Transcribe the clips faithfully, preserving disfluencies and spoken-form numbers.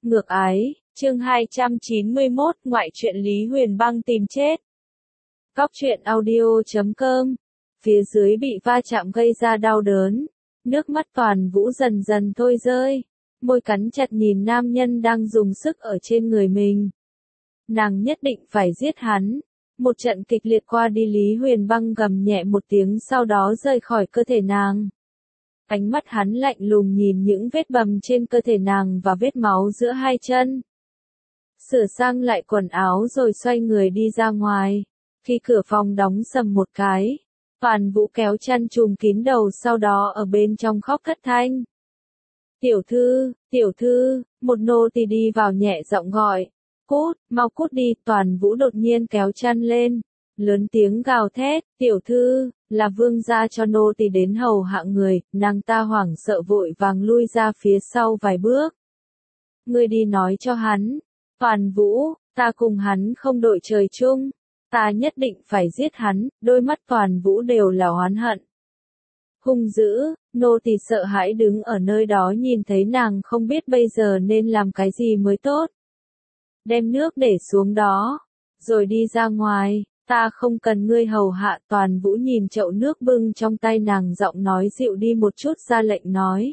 Ngược ái, chương hai trăm chín mươi mốt, ngoại truyện Lý Huyền Băng tìm chết. Góc truyện audio chấm com. Phía dưới bị va chạm gây ra đau đớn. Nước mắt Toàn Vũ dần dần thôi rơi. Môi cắn chặt nhìn nam nhân đang dùng sức ở trên người mình. Nàng nhất định phải giết hắn. Một trận kịch liệt qua đi, Lý Huyền Băng gầm nhẹ một tiếng, sau đó rời khỏi cơ thể nàng. Ánh mắt hắn lạnh lùng nhìn những vết bầm trên cơ thể nàng và vết máu giữa hai chân. Sửa sang lại quần áo rồi xoay người đi ra ngoài. Khi cửa phòng đóng sầm một cái, Toàn Vũ kéo chăn trùm kín đầu, sau đó ở bên trong khóc thất thanh. Tiểu thư, tiểu thư, một nô tỳ đi vào nhẹ giọng gọi. Cút, mau cút đi. Toàn Vũ đột nhiên kéo chăn lên, lớn tiếng gào thét, tiểu thư, là vương gia cho nô tỳ đến hầu hạ người. Nàng ta hoảng sợ vội vàng lui ra phía sau vài bước. Ngươi đi nói cho hắn, Toàn Vũ, ta cùng hắn không đội trời chung, ta nhất định phải giết hắn. Đôi mắt Toàn Vũ đều là oán hận. Hung dữ, nô tỳ sợ hãi đứng ở nơi đó nhìn thấy nàng, không biết bây giờ nên làm cái gì mới tốt. Đem nước để xuống đó, rồi đi ra ngoài, ta không cần ngươi hầu hạ. Toàn Vũ nhìn chậu nước bưng trong tay nàng, giọng nói dịu đi một chút, ra lệnh nói.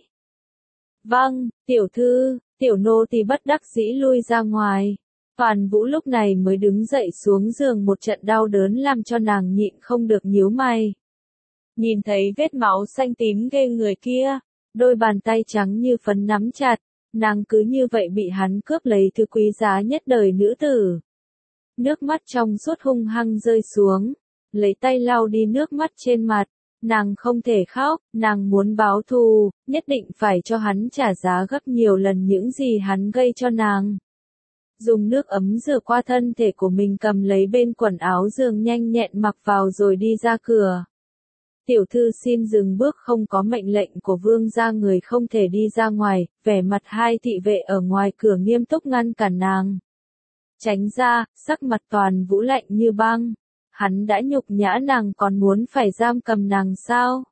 Vâng, tiểu thư. Tiểu nô tỳ bất đắc dĩ lui ra ngoài. Toàn Vũ lúc này mới đứng dậy xuống giường, một trận đau đớn làm cho nàng nhịn không được nhíu mày. Nhìn thấy vết máu xanh tím ghê người kia, đôi bàn tay trắng như phấn nắm chặt, nàng cứ như vậy bị hắn cướp lấy thứ quý giá nhất đời nữ tử. Nước mắt trong suốt hung hăng rơi xuống, lấy tay lau đi nước mắt trên mặt. Nàng không thể khóc, nàng muốn báo thù, nhất định phải cho hắn trả giá gấp nhiều lần những gì hắn gây cho nàng. Dùng nước ấm rửa qua thân thể của mình, cầm lấy bên quần áo giường nhanh nhẹn mặc vào rồi đi ra cửa. Tiểu thư xin dừng bước, không có mệnh lệnh của vương gia người không thể đi ra ngoài. Vẻ mặt hai thị vệ ở ngoài cửa nghiêm túc ngăn cản nàng. Tránh ra. Sắc mặt Toàn Vũ lạnh như băng. Hắn đã nhục nhã nàng, còn muốn phải giam cầm nàng sao?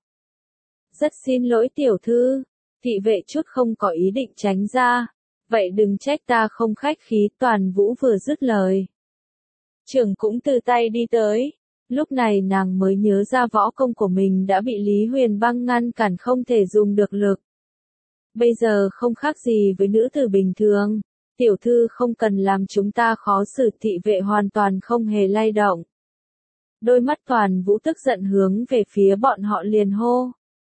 Rất xin lỗi tiểu thư. Thị vệ chút không có ý định tránh ra. Vậy đừng trách ta không khách khí. Toàn Vũ vừa dứt lời, trưởng cũng từ tay đi tới. Lúc này nàng mới nhớ ra võ công của mình đã bị Lý Huyền Băng ngăn cản, không thể dùng được lực. Bây giờ không khác gì với nữ tử bình thường. Tiểu thư không cần làm chúng ta khó xử. Thị vệ hoàn toàn không hề lay động. Đôi mắt Toàn Vũ tức giận hướng về phía bọn họ liền hô.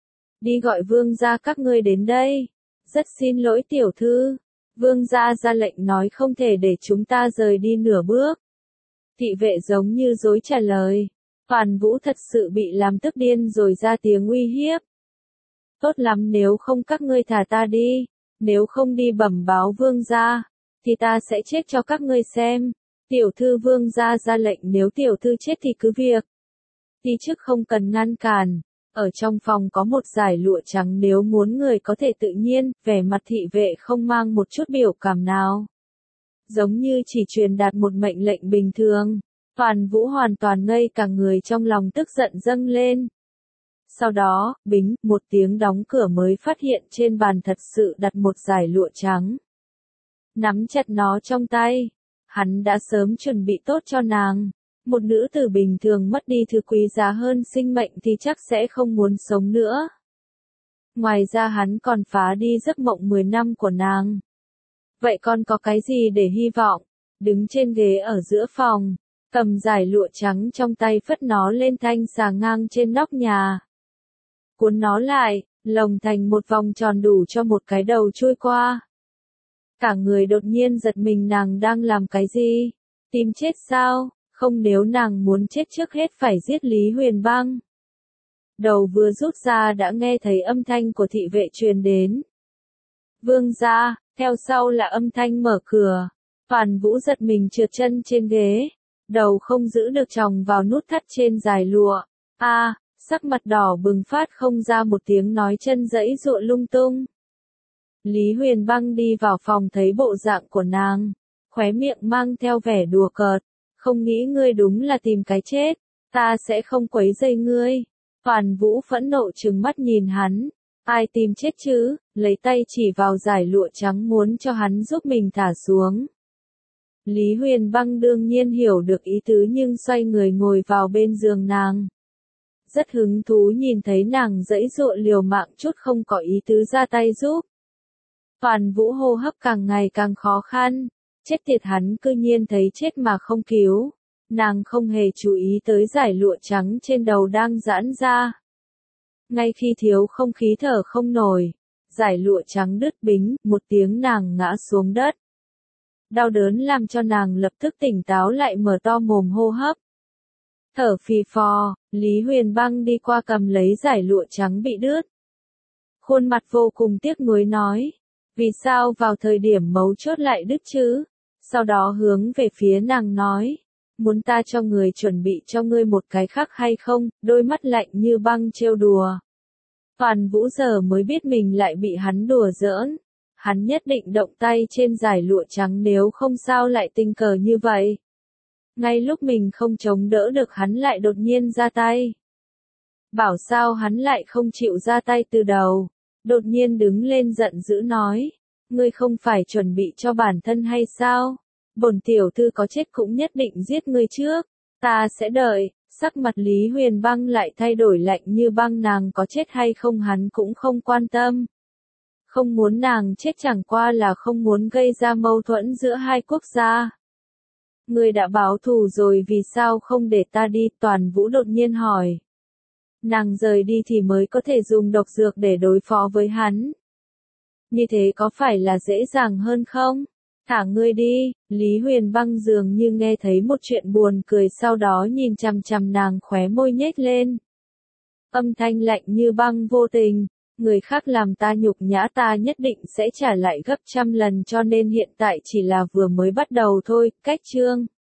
Đi gọi vương gia các ngươi đến đây. Rất xin lỗi tiểu thư. Vương gia ra lệnh nói không thể để chúng ta rời đi nửa bước. Thị vệ giống như dối trả lời. Toàn Vũ thật sự bị làm tức điên rồi, ra tiếng uy hiếp. Tốt lắm, nếu không các ngươi thả ta đi. Nếu không đi bẩm báo vương gia, thì ta sẽ chết cho các ngươi xem. Tiểu thư, vương gia ra lệnh, nếu tiểu thư chết thì cứ việc. Đi trước, không cần ngăn cản. Ở trong phòng có một dải lụa trắng, nếu muốn người có thể tự nhiên. Vẻ mặt thị vệ không mang một chút biểu cảm nào, giống như chỉ truyền đạt một mệnh lệnh bình thường. Toàn Vũ hoàn toàn ngây cả người, trong lòng tức giận dâng lên. Sau đó, bính, một tiếng đóng cửa mới phát hiện trên bàn thật sự đặt một dải lụa trắng. Nắm chặt nó trong tay. Hắn đã sớm chuẩn bị tốt cho nàng. Một nữ tử bình thường mất đi thứ quý giá hơn sinh mệnh thì chắc sẽ không muốn sống nữa. Ngoài ra hắn còn phá đi giấc mộng mười năm của nàng. Vậy còn có cái gì để hy vọng? Đứng trên ghế ở giữa phòng, cầm dải lụa trắng trong tay, phất nó lên thanh xà ngang trên nóc nhà. Cuốn nó lại, lồng thành một vòng tròn đủ cho một cái đầu chui qua. Cả người đột nhiên giật mình, nàng đang làm cái gì? Tìm chết sao? Không, nếu nàng muốn chết trước hết phải giết Lý Huyền Băng. Đầu vừa rút ra đã nghe thấy âm thanh của thị vệ truyền đến. Vương gia, theo sau là âm thanh mở cửa. Toàn Vũ giật mình trượt chân trên ghế. Đầu không giữ được chồng vào nút thắt trên dải lụa. A, à, sắc mặt đỏ bừng phát không ra một tiếng nói, chân giãy giụa lung tung. Lý Huyền Băng đi vào phòng thấy bộ dạng của nàng, khóe miệng mang theo vẻ đùa cợt. Không nghĩ ngươi đúng là tìm cái chết, ta sẽ không quấy rầy ngươi. Toàn Vũ phẫn nộ trừng mắt nhìn hắn. Ai tìm chết chứ, lấy tay chỉ vào dải lụa trắng muốn cho hắn giúp mình thả xuống. Lý Huyền Băng đương nhiên hiểu được ý tứ nhưng xoay người ngồi vào bên giường nàng. Rất hứng thú nhìn thấy nàng giãy giụa liều mạng chút không có ý tứ ra tay giúp. Toàn Vũ hô hấp càng ngày càng khó khăn, chết tiệt hắn cư nhiên thấy chết mà không cứu. Nàng không hề chú ý tới dải lụa trắng trên đầu đang giãn ra. Ngay khi thiếu không khí thở không nổi, dải lụa trắng đứt bính, một tiếng nàng ngã xuống đất. Đau đớn làm cho nàng lập tức tỉnh táo lại mở to mồm hô hấp. Thở phì phò, Lý Huyền Băng đi qua cầm lấy dải lụa trắng bị đứt. Khuôn mặt vô cùng tiếc nuối nói, vì sao vào thời điểm mấu chốt lại đứt chứ? Sau đó hướng về phía nàng nói, muốn ta cho người chuẩn bị cho ngươi một cái khác hay không? Đôi mắt lạnh như băng trêu đùa. Toàn Vũ giờ mới biết mình lại bị hắn đùa giỡn. Hắn nhất định động tay trên dải lụa trắng nếu không sao lại tình cờ như vậy. Ngay lúc mình không chống đỡ được hắn lại đột nhiên ra tay. Bảo sao hắn lại không chịu ra tay từ đầu. Đột nhiên đứng lên giận dữ nói, ngươi không phải chuẩn bị cho bản thân hay sao? Bổn tiểu thư có chết cũng nhất định giết ngươi trước, ta sẽ đợi. Sắc mặt Lý Huyền Băng lại thay đổi lạnh như băng, nàng có chết hay không hắn cũng không quan tâm. Không muốn nàng chết chẳng qua là không muốn gây ra mâu thuẫn giữa hai quốc gia. Ngươi đã báo thù rồi vì sao không để ta đi? Toàn Vũ đột nhiên hỏi. Nàng rời đi thì mới có thể dùng độc dược để đối phó với hắn. Như thế có phải là dễ dàng hơn không? Thả ngươi đi. Lý Huyền Băng dường như nghe thấy một chuyện buồn cười, sau đó nhìn chằm chằm nàng, khóe môi nhếch lên. Âm thanh lạnh như băng vô tình, người khác làm ta nhục nhã ta nhất định sẽ trả lại gấp trăm lần, cho nên hiện tại chỉ là vừa mới bắt đầu thôi. Cách chương